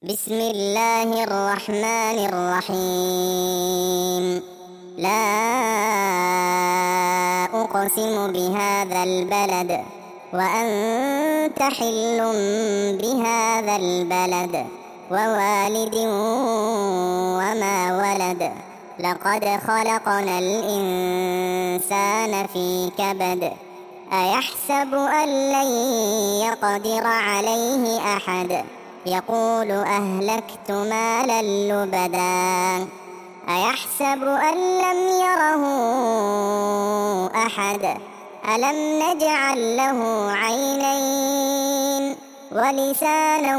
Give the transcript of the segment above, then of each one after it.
بسم الله الرحمن الرحيم. لا أقسم بهذا البلد وأنت حل بهذا البلد ووالد وما ولد. لقد خلقنا الإنسان في كبد. أيحسب أن لن يقدر عليه أحد. يقول أهلكت مالا لبدا. أيحسب أن لم يره أحد. ألم نجعل له عينين ولسانا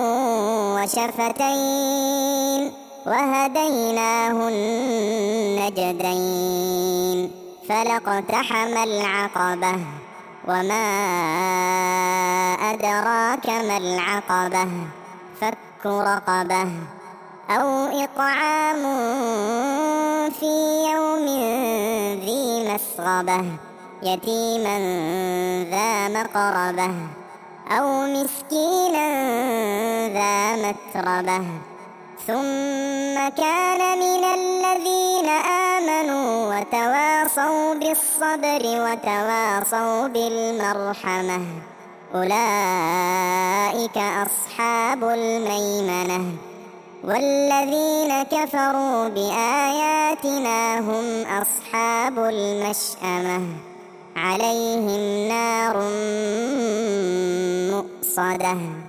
وشفتين وهديناه النجدين. فلاقتحم العقبة وما أدراك ما العقبة. فك رقبة أو إطعام في يوم ذي مسغبة يتيما ذا مقربة أو مسكينا ذا متربة. ثم كان من الذين آمنوا وتواصوا بالصبر وتواصوا بالمرحمة. أولئك أصحاب الميمنة. والذين كفروا بآياتنا هم أصحاب المشأمة. عليهم نار مؤصدة.